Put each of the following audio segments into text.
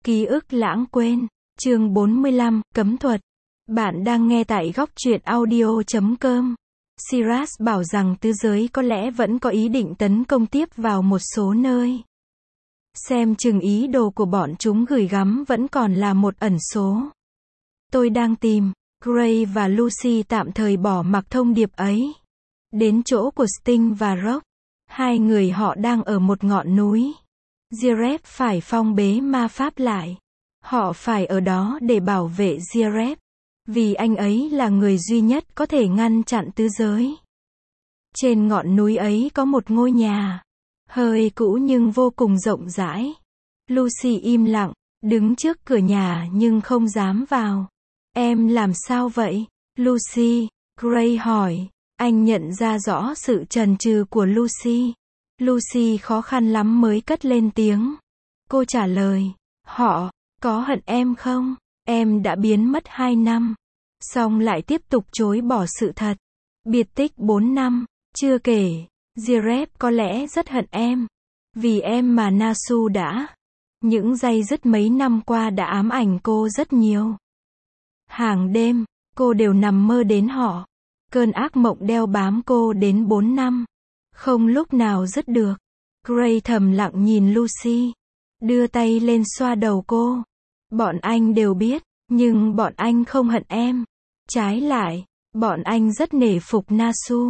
Ký ức lãng quên. Chương 45, cấm thuật. Bạn đang nghe tại góc truyện audio.com. Siras bảo rằng tứ giới có lẽ vẫn có ý định tấn công tiếp vào một số nơi. Xem chừng ý đồ của bọn chúng gửi gắm vẫn còn là một ẩn số. Tôi đang tìm. Gray và Lucy tạm thời bỏ mặc thông điệp ấy. Đến chỗ của Sting và Rock. Hai người họ đang ở một ngọn núi. Zareth phải phong bế ma pháp lại. Họ phải ở đó để bảo vệ Zareth. Vì anh ấy là người duy nhất có thể ngăn chặn tứ giới. Trên ngọn núi ấy có một ngôi nhà. Hơi cũ nhưng vô cùng rộng rãi. Lucy im lặng, đứng trước cửa nhà nhưng không dám vào. Em làm sao vậy, Lucy? Gray hỏi. Anh nhận ra rõ sự chần chừ của Lucy. Lucy khó khăn lắm mới cất lên tiếng. Cô trả lời. Họ có hận em không? Em đã biến mất 2 năm. Xong lại tiếp tục chối bỏ sự thật. Biệt tích 4 năm. Chưa kể, Zareth có lẽ rất hận em. Vì em mà Nasu đã. Những day dứt mấy năm qua đã ám ảnh cô rất nhiều. Hàng đêm, cô đều nằm mơ đến họ. Cơn ác mộng đeo bám cô đến 4 năm. Không lúc nào dứt được. Gray thầm lặng nhìn Lucy. Đưa tay lên xoa đầu cô. Bọn anh đều biết, nhưng bọn anh không hận em. Trái lại, bọn anh rất nể phục Nasu.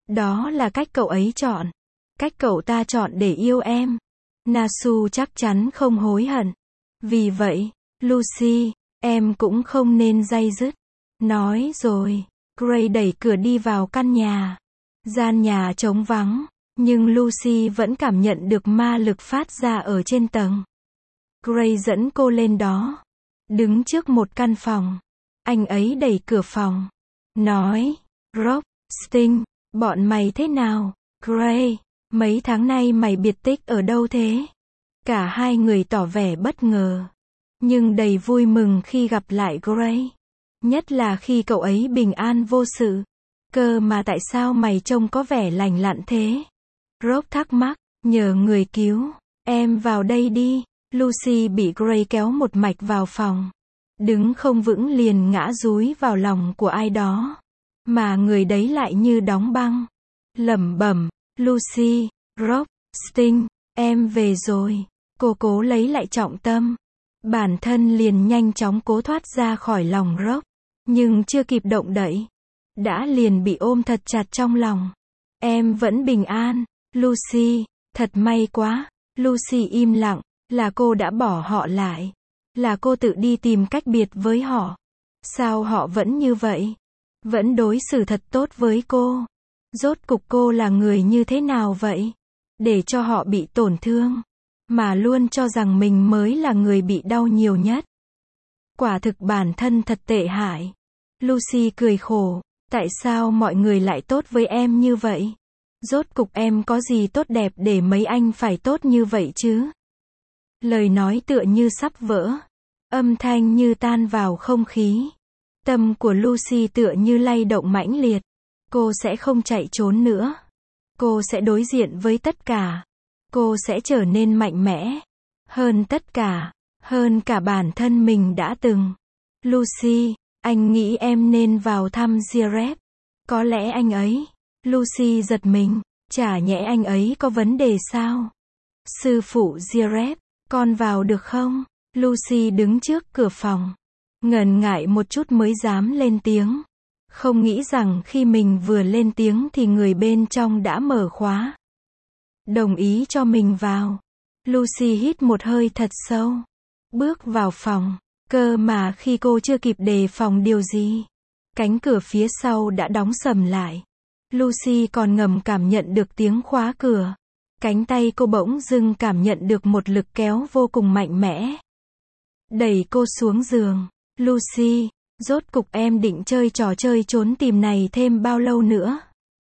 Đó là cách cậu ấy chọn. Cách cậu ta chọn để yêu em. Nasu chắc chắn không hối hận. Vì vậy, Lucy, em cũng không nên day dứt. Nói rồi, Gray đẩy cửa đi vào căn nhà. Gian nhà trống vắng, nhưng Lucy vẫn cảm nhận được ma lực phát ra ở trên tầng. Gray dẫn cô lên đó. Đứng trước một căn phòng. Anh ấy đẩy cửa phòng. Nói, Rock, Sting, bọn mày thế nào? Gray, mấy tháng nay mày biệt tích ở đâu thế? Cả hai người tỏ vẻ bất ngờ. Nhưng đầy vui mừng khi gặp lại Gray. Nhất là khi cậu ấy bình an vô sự. Cơ mà tại sao mày trông có vẻ lành lặn thế? Rock thắc mắc, nhờ người cứu. Em vào đây đi. Lucy bị Gray kéo một mạch vào phòng. Đứng không vững liền ngã dúi vào lòng của ai đó. Mà người đấy lại như đóng băng. Lẩm bẩm, Lucy, Rock, Sting, em về rồi. Cô cố lấy lại trọng tâm. Bản thân liền nhanh chóng cố thoát ra khỏi lòng Rock. Nhưng chưa kịp động đậy. Đã liền bị ôm thật chặt trong lòng. Em vẫn bình an, Lucy, thật may quá. Lucy im lặng, là cô đã bỏ họ lại. Là cô tự đi tìm cách biệt với họ. Sao họ vẫn như vậy? Vẫn đối xử thật tốt với cô. Rốt cục cô là người như thế nào vậy? Để cho họ bị tổn thương. Mà luôn cho rằng mình mới là người bị đau nhiều nhất. Quả thực bản thân thật tệ hại. Lucy cười khổ. Tại sao mọi người lại tốt với em như vậy? Rốt cục em có gì tốt đẹp để mấy anh phải tốt như vậy chứ? Lời nói tựa như sắp vỡ. Âm thanh như tan vào không khí. Tâm của Lucy tựa như lay động mãnh liệt. Cô sẽ không chạy trốn nữa. Cô sẽ đối diện với tất cả. Cô sẽ trở nên mạnh mẽ. Hơn tất cả. Hơn cả bản thân mình đã từng. Lucy, anh nghĩ em nên vào thăm Zareth. Có lẽ anh ấy. Lucy giật mình. Chả nhẽ anh ấy có vấn đề sao? Sư phụ Zareth, con vào được không? Lucy đứng trước cửa phòng. Ngần ngại một chút mới dám lên tiếng. Không nghĩ rằng khi mình vừa lên tiếng thì người bên trong đã mở khóa. Đồng ý cho mình vào. Lucy hít một hơi thật sâu. Bước vào phòng. Cơ mà khi cô chưa kịp đề phòng điều gì. Cánh cửa phía sau đã đóng sầm lại. Lucy còn ngầm cảm nhận được tiếng khóa cửa. Cánh tay cô bỗng dưng cảm nhận được một lực kéo vô cùng mạnh mẽ. Đẩy cô xuống giường. Lucy, rốt cục em định chơi trò chơi trốn tìm này thêm bao lâu nữa?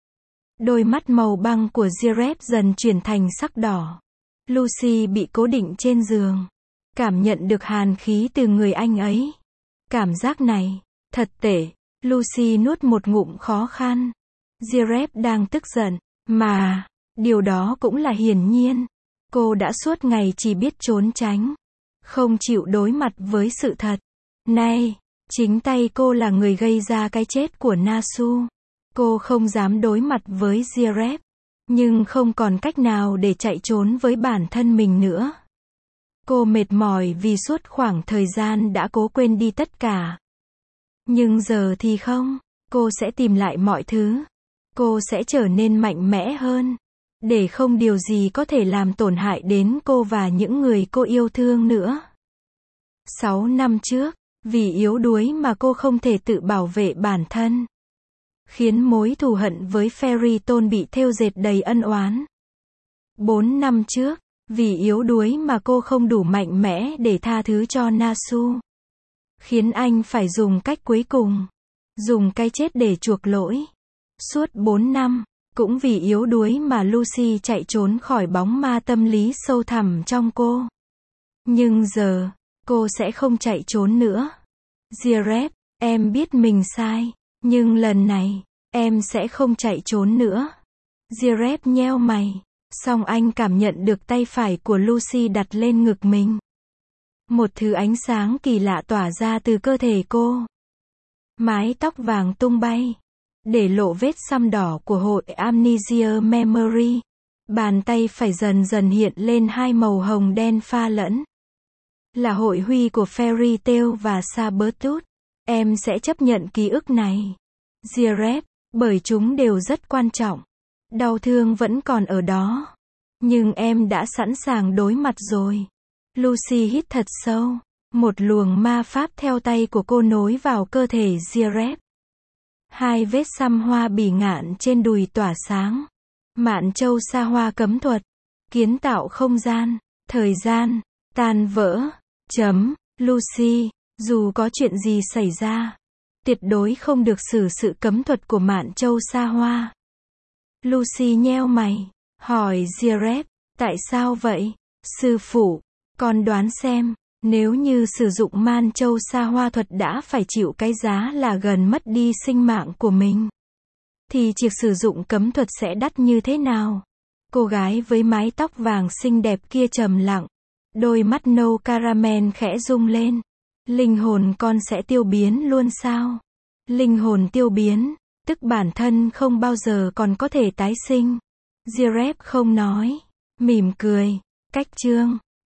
Đôi mắt màu băng của Zareth dần chuyển thành sắc đỏ. Lucy bị cố định trên giường. Cảm nhận được hàn khí từ người anh ấy. Cảm giác này, thật tệ. Lucy nuốt một ngụm khó khăn. Zareth đang tức giận. Mà, điều đó cũng là hiển nhiên. Cô đã suốt ngày chỉ biết trốn tránh. không chịu đối mặt với sự thật. Này, chính tay cô là người gây ra cái chết của Nasu. Cô không dám đối mặt với Zirep, nhưng không còn cách nào để chạy trốn với bản thân mình nữa. Cô mệt mỏi vì suốt khoảng thời gian đã cố quên đi tất cả. Nhưng giờ thì không, cô sẽ tìm lại mọi thứ. Cô sẽ trở nên mạnh mẽ hơn, để không điều gì có thể làm tổn hại đến cô và những người cô yêu thương nữa. 6 năm trước, vì yếu đuối mà cô không thể tự bảo vệ bản thân, khiến mối thù hận với Fairy Tail bị thêu dệt đầy ân oán. 4 năm trước, vì yếu đuối mà cô không đủ mạnh mẽ để tha thứ cho Nasu, khiến anh phải dùng cách cuối cùng, dùng cái chết để chuộc lỗi. Suốt 4 năm, cũng vì yếu đuối mà Lucy chạy trốn khỏi bóng ma tâm lý sâu thẳm trong cô. Nhưng giờ, cô sẽ không chạy trốn nữa. Zirep, em biết mình sai, nhưng lần này, em sẽ không chạy trốn nữa. Zirep nheo mày, song anh cảm nhận được tay phải của Lucy đặt lên ngực mình. Một thứ ánh sáng kỳ lạ tỏa ra từ cơ thể cô. Mái tóc vàng tung bay, để lộ vết xăm đỏ của hội Amnesia Memory. Bàn tay phải dần dần hiện lên hai màu hồng đen pha lẫn. Là hội huy của Fairy Tail và Sabretooth. Em sẽ chấp nhận ký ức này, Zirep, bởi chúng đều rất quan trọng. Đau thương vẫn còn ở đó, nhưng em đã sẵn sàng đối mặt rồi. Lucy hít thật sâu. Một luồng ma pháp theo tay của cô nối vào cơ thể Zirep. Hai vết xăm hoa bỉ ngạn trên đùi tỏa sáng. Mạn châu sa hoa cấm thuật. Kiến tạo không gian, thời gian, tan vỡ. Lucy, dù có chuyện gì xảy ra, tuyệt đối không được xử sự cấm thuật của Mạn châu sa hoa. Lucy nheo mày, hỏi Zirep, tại sao vậy? Sư phụ, con đoán xem, nếu như sử dụng Man châu sa hoa thuật đã phải chịu cái giá là gần mất đi sinh mạng của mình, thì việc sử dụng cấm thuật sẽ đắt như thế nào? Cô gái với mái tóc vàng xinh đẹp kia trầm lặng, đôi mắt nâu caramel khẽ rung lên. Linh hồn con sẽ tiêu biến luôn sao? Linh hồn tiêu biến, tức bản thân không bao giờ còn có thể tái sinh. Zirep không nói, mỉm cười. Cách chương